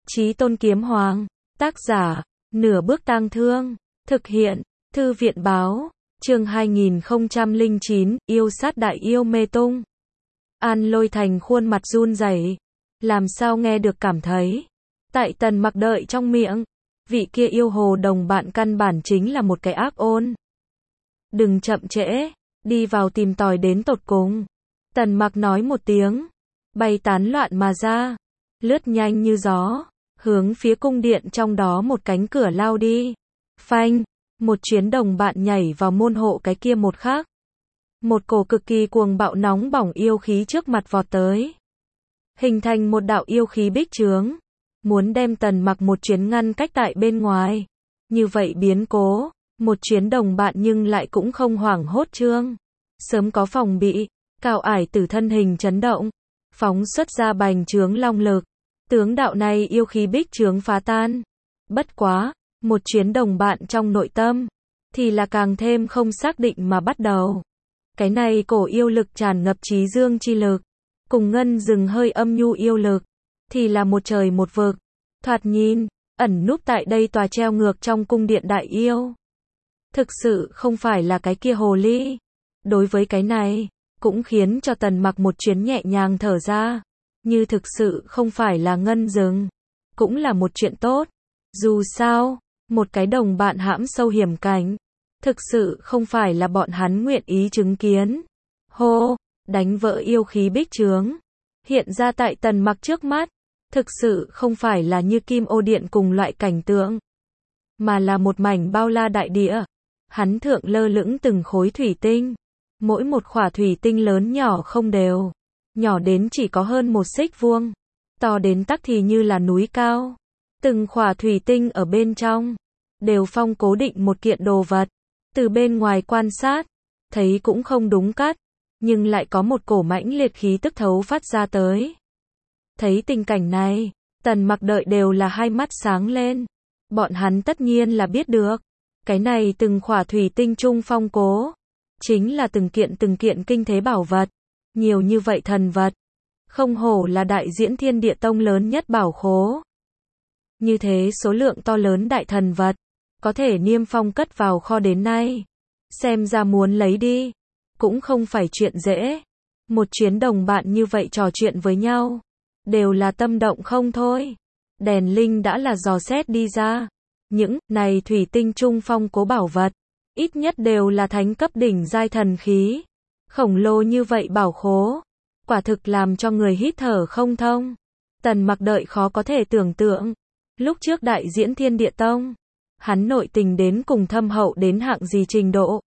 Chí Tôn Kiếm Hoàng, tác giả, Nửa Bước Tang Thương, thực hiện, Thư viện báo, chương 2009, yêu sát đại yêu mê tung. An Lôi Thành khuôn mặt run rẩy, làm sao nghe được cảm thấy. Tại Tần Mặc đợi trong miệng, vị kia yêu hồ đồng bạn căn bản chính là một cái ác ôn. Đừng chậm trễ, đi vào tìm tòi đến tột cùng. Tần Mặc nói một tiếng, bay tán loạn mà ra, lướt nhanh như gió, hướng phía cung điện trong đó một cánh cửa lao đi. Phanh, một chuyến đồng bạn nhảy vào môn hộ cái kia một khắc. Một cổ cực kỳ cuồng bạo nóng bỏng yêu khí trước mặt vọt tới. Hình thành một đạo yêu khí bích chướng, muốn đem Tần Mặc một chuyến ngăn cách tại bên ngoài. Như vậy biến cố, một chuyến đồng bạn nhưng lại cũng không hoảng hốt trương. Sớm có phòng bị, Cao Ải Tử thân hình chấn động, phóng xuất ra bành trướng long lực. Tướng đạo này yêu khí bích chướng phá tan. Bất quá, một chuyến đồng bạn trong nội tâm, thì là càng thêm không xác định mà bắt đầu. Cái này cổ yêu lực tràn ngập trí dương chi lực, cùng ngân rừng hơi âm nhu yêu lực, thì là một trời một vực. Thoạt nhìn, ẩn núp tại đây tòa treo ngược trong cung điện đại yêu. Thực sự không phải là cái kia hồ ly. Đối với cái này, cũng khiến cho Tần Mặc một chuyến nhẹ nhàng thở ra. Như thực sự không phải là ngân rừng, cũng là một chuyện tốt. Dù sao, một cái đồng bạn hãm sâu hiểm cảnh, thực sự không phải là bọn hắn nguyện ý chứng kiến. Hô, đánh vỡ yêu khí bích chướng, hiện ra tại Tần Mặc trước mắt, thực sự không phải là như kim ô điện cùng loại cảnh tượng, mà là một mảnh bao la đại địa. Hắn thượng lơ lửng từng khối thủy tinh, mỗi một khỏa thủy tinh lớn nhỏ không đều, nhỏ đến chỉ có hơn một xích vuông, to đến tắc thì như là núi cao. Từng khỏa thủy tinh ở bên trong, đều phong cố định một kiện đồ vật. Từ bên ngoài quan sát, thấy cũng không đúng cắt, nhưng lại có một cổ mãnh liệt khí tức thấu phát ra tới. Thấy tình cảnh này, Tần Mặc đợi đều là hai mắt sáng lên. Bọn hắn tất nhiên là biết được, cái này từng khỏa thủy tinh trung phong cố, chính là từng kiện kinh thế bảo vật. Nhiều như vậy thần vật, không hổ là đại diễn Thiên Địa Tông lớn nhất bảo khố. Như thế số lượng to lớn đại thần vật, có thể niêm phong cất vào kho đến nay. Xem ra muốn lấy đi, cũng không phải chuyện dễ. Một chuyến đồng bạn như vậy trò chuyện với nhau, đều là tâm động không thôi. Đèn linh đã là dò xét đi ra. Những này thủy tinh trung phong cố bảo vật, ít nhất đều là thánh cấp đỉnh giai thần khí. Khổng lồ như vậy bảo khố, quả thực làm cho người hít thở không thông. Tần Mặc đợi khó có thể tưởng tượng, lúc trước đại diễn Thiên Địa Tông, hắn nội tình đến cùng thâm hậu đến hạng gì trình độ.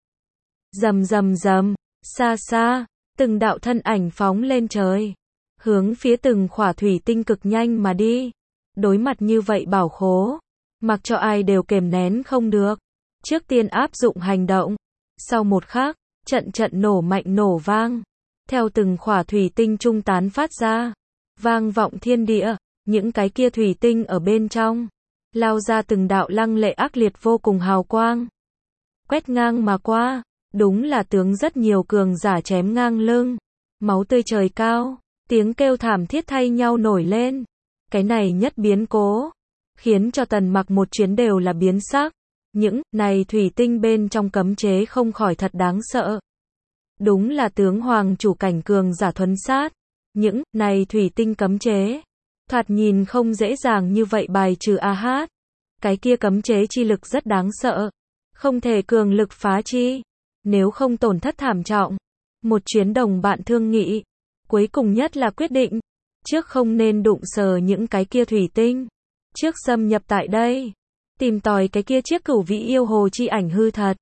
Rầm rầm rầm, xa xa, từng đạo thân ảnh phóng lên trời, hướng phía từng khỏa thủy tinh cực nhanh mà đi. Đối mặt như vậy bảo khố, mặc cho ai đều kềm nén không được. Trước tiên áp dụng hành động, sau một khắc, trận nổ mạnh nổ vang, theo từng khỏa thủy tinh trung tán phát ra, vang vọng thiên địa. Những cái kia thủy tinh ở bên trong, lao ra từng đạo lăng lệ ác liệt vô cùng hào quang, quét ngang mà qua. Đúng là tướng rất nhiều cường giả chém ngang lưng, máu tươi trời cao, tiếng kêu thảm thiết thay nhau nổi lên. Cái này nhất biến cố, khiến cho Tần Mặc một chuyến đều là biến sắc. Những này thủy tinh bên trong cấm chế không khỏi thật đáng sợ. Đúng là tướng hoàng chủ cảnh cường giả thuấn sát. Những này thủy tinh cấm chế, thoạt nhìn không dễ dàng như vậy bài trừ a hát. Cái kia cấm chế chi lực rất đáng sợ, không thể cường lực phá chi, nếu không tổn thất thảm trọng. Một chuyến đồng bạn thương nghị, cuối cùng nhất là quyết định, trước không nên đụng sờ những cái kia thủy tinh, trước xâm nhập tại đây, tìm tòi cái kia chiếc cửu vĩ yêu hồ chi ảnh hư thật.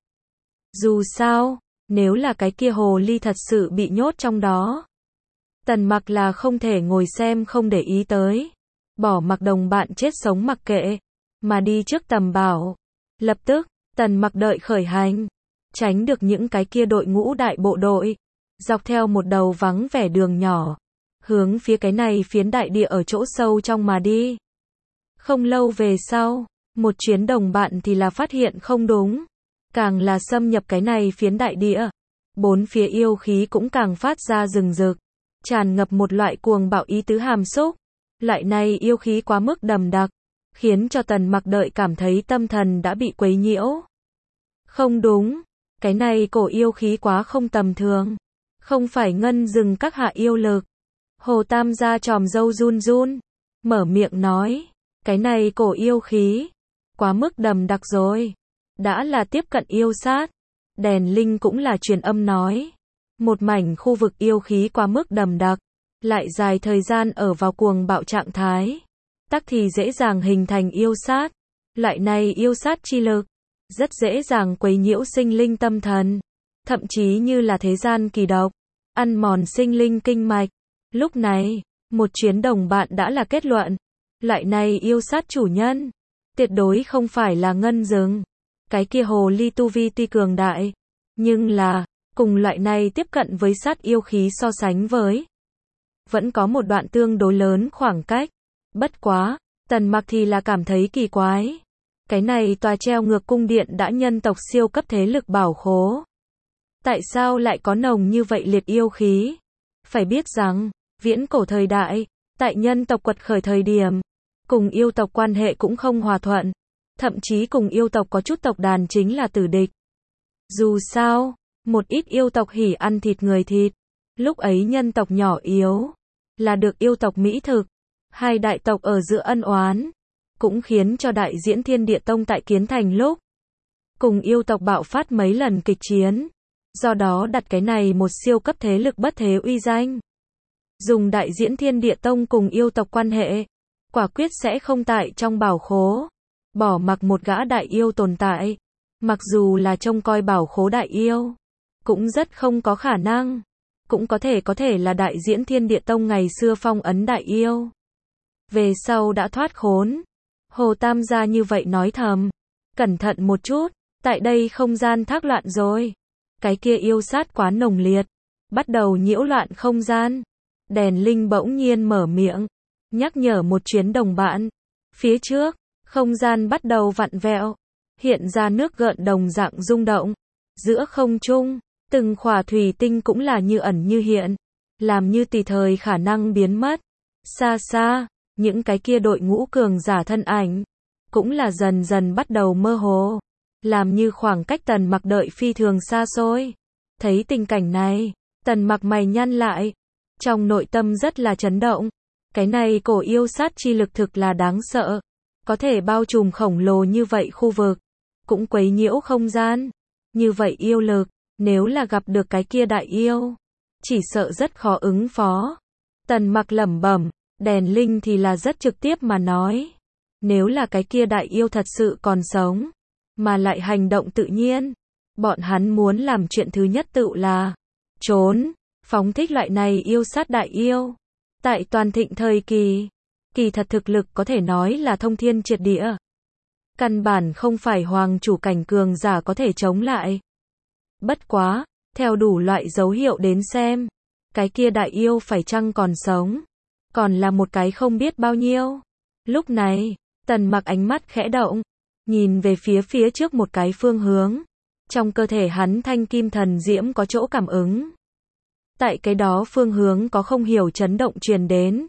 Dù sao, nếu là cái kia hồ ly thật sự bị nhốt trong đó, Tần Mặc là không thể ngồi xem không để ý tới, bỏ mặc đồng bạn chết sống mặc kệ, mà đi trước tầm bảo. Lập tức, Tần Mặc đợi khởi hành, tránh được những cái kia đội ngũ đại bộ đội, dọc theo một đầu vắng vẻ đường nhỏ, hướng phía cái này phiến đại địa ở chỗ sâu trong mà đi. Không lâu về sau, một chuyến đồng bạn thì là phát hiện không đúng, càng là xâm nhập cái này phiến đại địa, bốn phía yêu khí cũng càng phát ra rừng rực, tràn ngập một loại cuồng bạo ý tứ hàm xúc. Loại này yêu khí quá mức đậm đặc, khiến cho Tần Mặc đợi cảm thấy tâm thần đã bị quấy nhiễu. Không đúng, cái này cổ yêu khí quá không tầm thường, không phải ngân rừng các hạ yêu lực. Hồ Tam gia tròm râu run run, mở miệng nói, cái này cổ yêu khí, quá mức đậm đặc rồi, đã là tiếp cận yêu sát. Đèn Linh cũng là truyền âm nói, một mảnh khu vực yêu khí quá mức đậm đặc, lại dài thời gian ở vào cuồng bạo trạng thái, tắc thì dễ dàng hình thành yêu sát. Loại này yêu sát chi lực, rất dễ dàng quấy nhiễu sinh linh tâm thần, thậm chí như là thế gian kỳ độc, ăn mòn sinh linh kinh mạch. Lúc này, một chuyến đồng bạn đã là kết luận, loại này yêu sát chủ nhân, tuyệt đối không phải là ngân rừng. Cái kia hồ ly tu vi tuy cường đại, nhưng là, cùng loại này tiếp cận với sát yêu khí so sánh với, vẫn có một đoạn tương đối lớn khoảng cách. Bất quá, Tần Mặc thì là cảm thấy kỳ quái. Cái này tòa treo ngược cung điện đã nhân tộc siêu cấp thế lực bảo khố. Tại sao lại có nồng như vậy liệt yêu khí? Phải biết rằng, viễn cổ thời đại, tại nhân tộc quật khởi thời điểm, cùng yêu tộc quan hệ cũng không hòa thuận. Thậm chí cùng yêu tộc có chút tộc đàn chính là tử địch. Dù sao, một ít yêu tộc hỉ ăn thịt người thịt. Lúc ấy nhân tộc nhỏ yếu, là được yêu tộc mỹ thực. Hai đại tộc ở giữa ân oán, cũng khiến cho đại diễn Thiên Địa Tông tại kiến thành lúc, cùng yêu tộc bạo phát mấy lần kịch chiến. Do đó đặt cái này một siêu cấp thế lực bất thế uy danh. Dùng đại diễn Thiên Địa Tông cùng yêu tộc quan hệ, quả quyết sẽ không tại trong bảo khố, bỏ mặc một gã đại yêu tồn tại. Mặc dù là trông coi bảo khố đại yêu, cũng rất không có khả năng. Cũng có thể là đại diễn Thiên Địa Tông ngày xưa phong ấn đại yêu. Về sau đã thoát khốn. Hồ Tam gia như vậy nói thầm. Cẩn thận một chút, tại đây không gian thác loạn rồi. Cái kia yêu sát quá nồng liệt, bắt đầu nhiễu loạn không gian. Đèn Linh bỗng nhiên mở miệng, nhắc nhở một chuyến đồng bạn. Phía trước, không gian bắt đầu vặn vẹo, hiện ra nước gợn đồng dạng rung động. Giữa không trung, từng khỏa thủy tinh cũng là như ẩn như hiện, làm như tùy thời khả năng biến mất. Xa xa, những cái kia đội ngũ cường giả thân ảnh, cũng là dần dần bắt đầu mơ hồ, làm như khoảng cách Tần Mặc đợi phi thường xa xôi. Thấy tình cảnh này, Tần Mặc mày nhăn lại, trong nội tâm rất là chấn động. Cái này cổ yêu sát chi lực thực là đáng sợ, có thể bao trùm khổng lồ như vậy khu vực, cũng quấy nhiễu không gian. Như vậy yêu lực, nếu là gặp được cái kia đại yêu, chỉ sợ rất khó ứng phó. Tần Mặc lẩm bẩm, Đèn Linh thì là rất trực tiếp mà nói. Nếu là cái kia đại yêu thật sự còn sống, mà lại hành động tự nhiên, bọn hắn muốn làm chuyện thứ nhất tự là trốn, phóng thích loại này yêu sát đại yêu. Tại toàn thịnh thời kỳ, kỳ thật thực lực có thể nói là thông thiên triệt địa. Căn bản không phải hoàng chủ cảnh cường giả có thể chống lại. Bất quá, theo đủ loại dấu hiệu đến xem, cái kia đại yêu phải chăng còn sống, còn là một cái không biết bao nhiêu. Lúc này, Tần Mặc ánh mắt khẽ động, nhìn về phía trước một cái phương hướng. Trong cơ thể hắn thanh kim thần diễm có chỗ cảm ứng. Tại cái đó phương hướng có không hiểu chấn động truyền đến.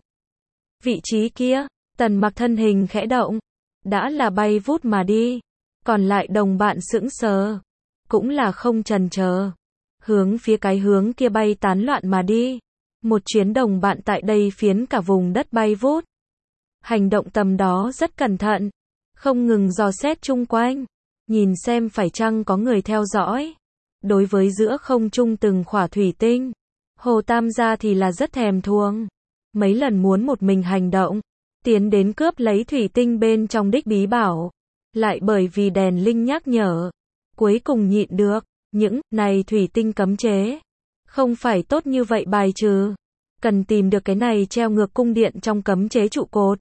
Vị trí kia, Tần Mặc thân hình khẽ động, đã là bay vút mà đi. Còn lại đồng bạn sững sờ, cũng là không chần chờ, hướng phía cái hướng kia bay tán loạn mà đi. Một chuyến đồng bạn tại đây phiến cả vùng đất bay vút. Hành động tầm đó rất cẩn thận, không ngừng dò xét chung quanh, nhìn xem phải chăng có người theo dõi. Đối với giữa không trung từng khỏa thủy tinh, Hồ Tam gia thì là rất thèm thuồng. Mấy lần muốn một mình hành động, tiến đến cướp lấy thủy tinh bên trong đích bí bảo. Lại bởi vì Đèn Linh nhắc nhở, cuối cùng nhịn được. Những này thủy tinh cấm chế, không phải tốt như vậy bài trừ. Cần tìm được cái này treo ngược cung điện trong cấm chế trụ cột,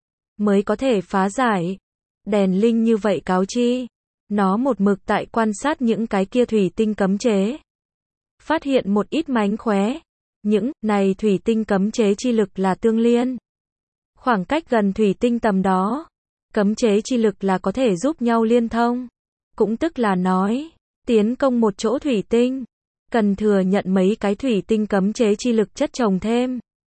mới có thể phá giải. Đèn Linh như vậy cáo chi. Nó một mực tại quan sát những cái kia thủy tinh cấm chế. Phát hiện một ít mánh khóe. Những này thủy tinh cấm chế chi lực là tương liên. Khoảng cách gần thủy tinh tầm đó, cấm chế chi lực là có thể giúp nhau liên thông. Cũng tức là nói, tiến công một chỗ thủy tinh, cần thừa nhận mấy cái thủy tinh cấm chế chi lực chất chồng thêm.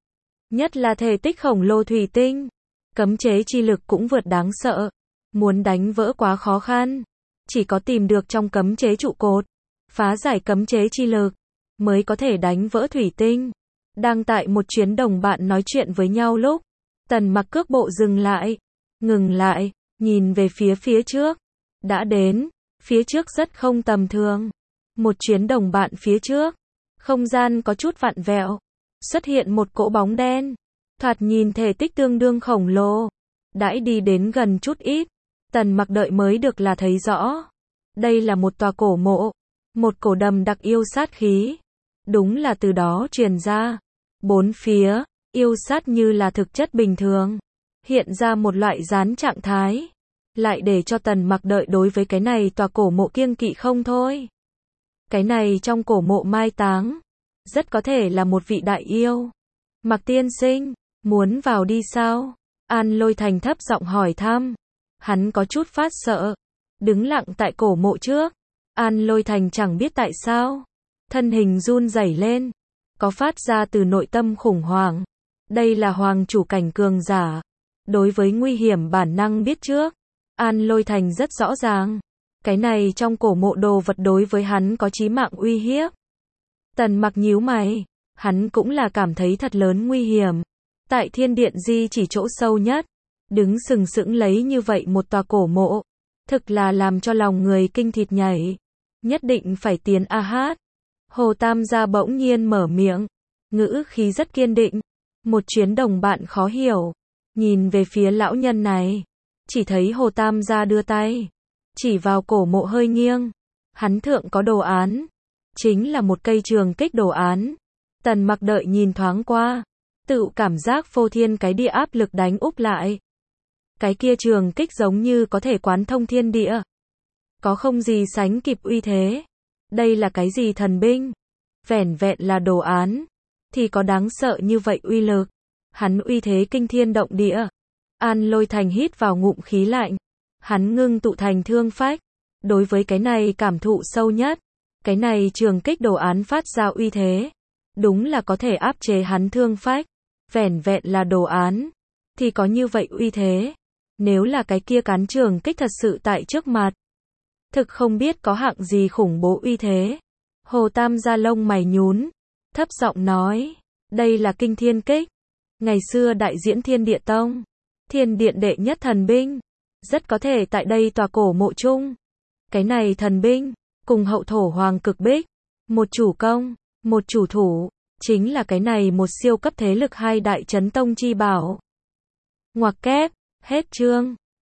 Nhất là thể tích khổng lồ thủy tinh. Cấm chế chi lực cũng vượt đáng sợ. Muốn đánh vỡ quá khó khăn. Chỉ có tìm được trong cấm chế trụ cột, phá giải cấm chế chi lực, mới có thể đánh vỡ thủy tinh. Đang tại một chuyến đồng bạn nói chuyện với nhau lúc, Tần Mặc cước bộ dừng lại, ngừng lại, nhìn về phía trước. Đã đến, phía trước rất không tầm thường. Một chuyến đồng bạn phía trước, không gian có chút vặn vẹo, xuất hiện một cỗ bóng đen, thoạt nhìn thể tích tương đương khổng lồ. Đãi đi đến gần chút ít, Tần Mặc đợi mới được là thấy rõ. Đây là một tòa cổ mộ, một cổ đầm đặc yêu sát khí. Đúng là từ đó truyền ra. Bốn phía, yêu sát như là thực chất bình thường, hiện ra một loại gián trạng thái, lại để cho Tần Mặc đợi đối với cái này tòa cổ mộ kiêng kỵ không thôi. Cái này trong cổ mộ mai táng, rất có thể là một vị đại yêu. Mặc tiên sinh, muốn vào đi sao? An Lôi Thành thấp giọng hỏi thăm. Hắn có chút phát sợ, đứng lặng tại cổ mộ trước. An Lôi Thành chẳng biết tại sao, thân hình run rẩy lên, có phát ra từ nội tâm khủng hoảng. Đây là hoàng chủ cảnh cường giả, đối với nguy hiểm bản năng biết trước. An Lôi Thành rất rõ ràng, cái này trong cổ mộ đồ vật đối với hắn có chí mạng uy hiếp. Tần Mặc nhíu mày, hắn cũng là cảm thấy thật lớn nguy hiểm. Tại thiên điện di chỉ chỗ sâu nhất, đứng sừng sững lấy như vậy một tòa cổ mộ, thực là làm cho lòng người kinh thịt nhảy. Nhất định phải tiến a hát. Hồ Tam gia bỗng nhiên mở miệng, ngữ khí rất kiên định. Một chuyến đồng bạn khó hiểu, nhìn về phía lão nhân này, chỉ thấy Hồ Tam gia đưa tay, chỉ vào cổ mộ hơi nghiêng. Hắn thượng có đồ án, chính là một cây trường kích đồ án. Tần Mặc đợi nhìn thoáng qua, tự cảm giác phô thiên cái địa áp lực đánh úp lại. Cái kia trường kích giống như có thể quán thông thiên địa, có không gì sánh kịp uy thế. Đây là cái gì thần binh? Vẻn vẹn là đồ án, thì có đáng sợ như vậy uy lực. Hắn uy thế kinh thiên động địa. An Lôi Thành hít vào ngụm khí lạnh. Hắn ngưng tụ thành thương phách. Đối với cái này cảm thụ sâu nhất. Cái này trường kích đồ án phát ra uy thế, đúng là có thể áp chế hắn thương phách. Vẻn vẹn là đồ án, thì có như vậy uy thế. Nếu là cái kia cán trường kích thật sự tại trước mặt, thực không biết có hạng gì khủng bố uy thế. Hồ Tam gia lông mày nhún, thấp giọng nói, đây là kinh thiên kích. Ngày xưa đại diễn Thiên Địa Tông, thiên điện đệ nhất thần binh, rất có thể tại đây tòa cổ mộ chung. Cái này thần binh, cùng hậu thổ hoàng cực bích, một chủ công, một chủ thủ, chính là cái này một siêu cấp thế lực hai đại chấn tông chi bảo. Ngoặc kép, hết chương.